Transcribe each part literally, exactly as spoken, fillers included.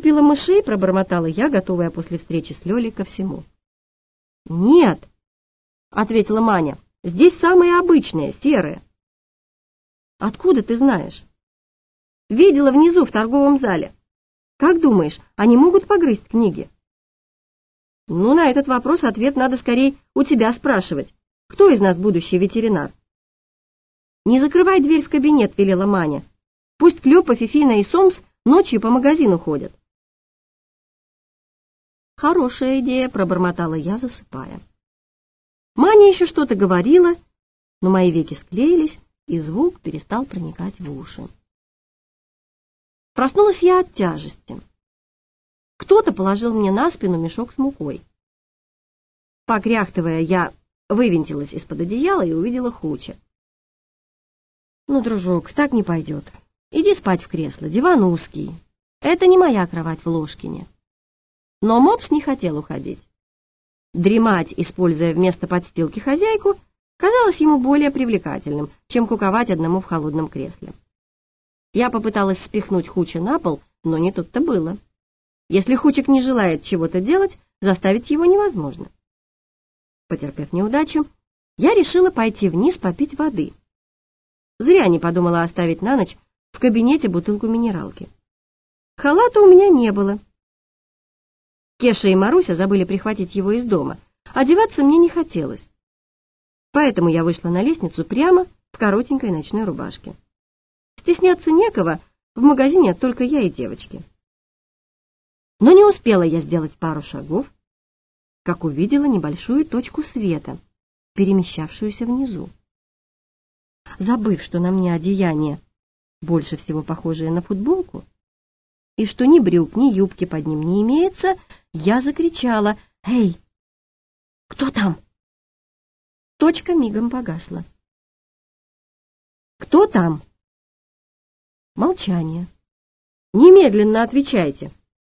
купила мышей?» — пробормотала я, готовая после встречи с Лёлей ко всему. «Нет», — ответила Маня, — «здесь самые обычные, серые». «Откуда ты знаешь?» «Видела внизу, в торговом зале. Как думаешь, они могут погрызть книги?» «Ну, на этот вопрос ответ надо скорее у тебя спрашивать. Кто из нас будущий ветеринар?» «Не закрывай дверь в кабинет», — велела Маня. «Пусть Клёпа, Фифина и Сомс ночью по магазину ходят». «Хорошая идея», — пробормотала я, засыпая. Маня еще что-то говорила, но мои веки склеились, и звук перестал проникать в уши. Проснулась я от тяжести. Кто-то положил мне на спину мешок с мукой. Покряхтывая, я вывинтилась из-под одеяла и увидела Хуча. «Ну, дружок, так не пойдет. Иди спать в кресло, диван узкий. Это не моя кровать в Ложкине». Но Мопс не хотел уходить. Дремать, используя вместо подстилки хозяйку, казалось ему более привлекательным, чем куковать одному в холодном кресле. Я попыталась спихнуть Хуча на пол, но не тут-то было. Если Хучик не желает чего-то делать, заставить его невозможно. Потерпев неудачу, я решила пойти вниз попить воды. Зря не подумала оставить на ночь в кабинете бутылку минералки. Халата у меня не было. Кеша и Маруся забыли прихватить его из дома. Одеваться мне не хотелось. Поэтому я вышла на лестницу прямо в коротенькой ночной рубашке. Стесняться некого, в магазине только я и девочки. Но не успела я сделать пару шагов, как увидела небольшую точку света, перемещавшуюся внизу. Забыв, что на мне одеяние, больше всего похожее на футболку, и что ни брюк, ни юбки под ним не имеется, я закричала: «Эй, кто там?» Точка мигом погасла. «Кто там?» Молчание. «Немедленно отвечайте!»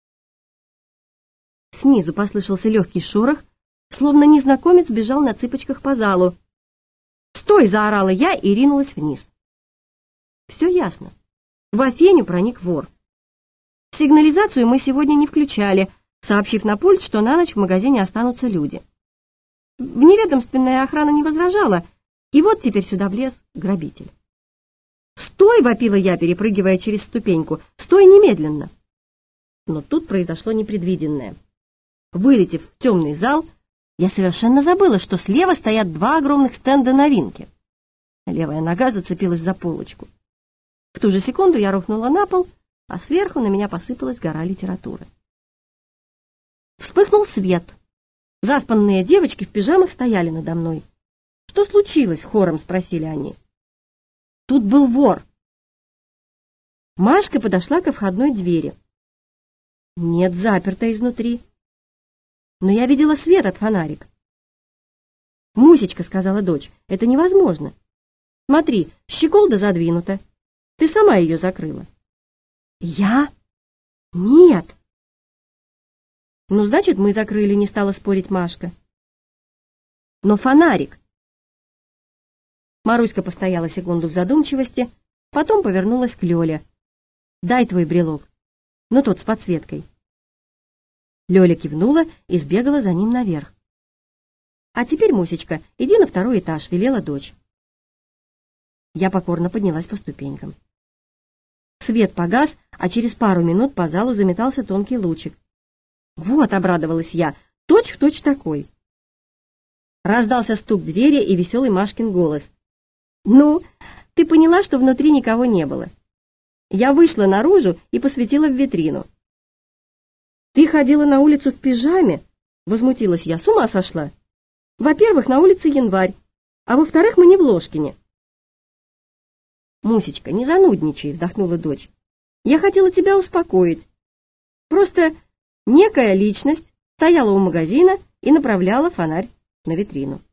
Снизу послышался легкий шорох, словно незнакомец бежал на цыпочках по залу. «Стой!» — заорала я и ринулась вниз. Все ясно. В Афеню проник вор. Сигнализацию мы сегодня не включали, сообщив на пульт, что на ночь в магазине останутся люди. Вневедомственная охрана не возражала, и вот теперь сюда влез грабитель. «Стой!» — вопила я, перепрыгивая через ступеньку. «Стой немедленно!» Но тут произошло непредвиденное. Вылетев в темный зал, я совершенно забыла, что слева стоят два огромных стенда новинки. Левая нога зацепилась за полочку. В ту же секунду я рухнула на пол, а сверху на меня посыпалась гора литературы. Вспыхнул свет. Заспанные девочки в пижамах стояли надо мной. «Что случилось?» — хором спросили они. Тут был вор. Машка подошла ко входной двери. Нет, заперта изнутри. Но я видела свет от фонарика. «Мусечка», — сказала дочь, — «это невозможно. Смотри, щеколда задвинута. Ты сама ее закрыла». «Я? Нет». «Ну, значит, мы закрыли», — не стала спорить Машка. «Но фонарик». Маруська постояла секунду в задумчивости, потом повернулась к Лёле. «Дай твой брелок, ну тот с подсветкой». Лёля кивнула и сбегала за ним наверх. «А теперь, Мусечка, иди на второй этаж», — велела дочь. Я покорно поднялась по ступенькам. Свет погас, а через пару минут по залу заметался тонкий лучик. «Вот», — обрадовалась я, — «точь-в-точь такой». Раздался стук двери и веселый Машкин голос. «Ну, ты поняла, что внутри никого не было?» Я вышла наружу и посветила в витрину. «Ты ходила на улицу в пижаме?» — возмутилась я. «С ума сошла? Во-первых, на улице январь, а во-вторых, мы не в Ложкине». «Мусечка, не занудничай», — вздохнула дочь. «Я хотела тебя успокоить. Просто некая личность стояла у магазина и направляла фонарь на витрину».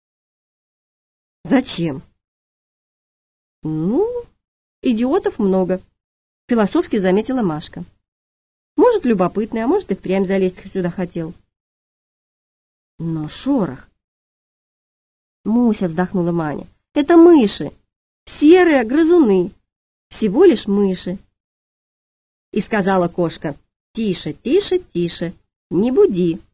«Зачем?» «Ну, идиотов много», — философски заметила Машка. «Может, любопытный, а может, и впрямь залезть сюда хотел». «Но шорох». «Муся», — вздохнула Маня, — «это мыши, серые грызуны, всего лишь мыши». И сказала кошка: Тише, тише, тише, не буди.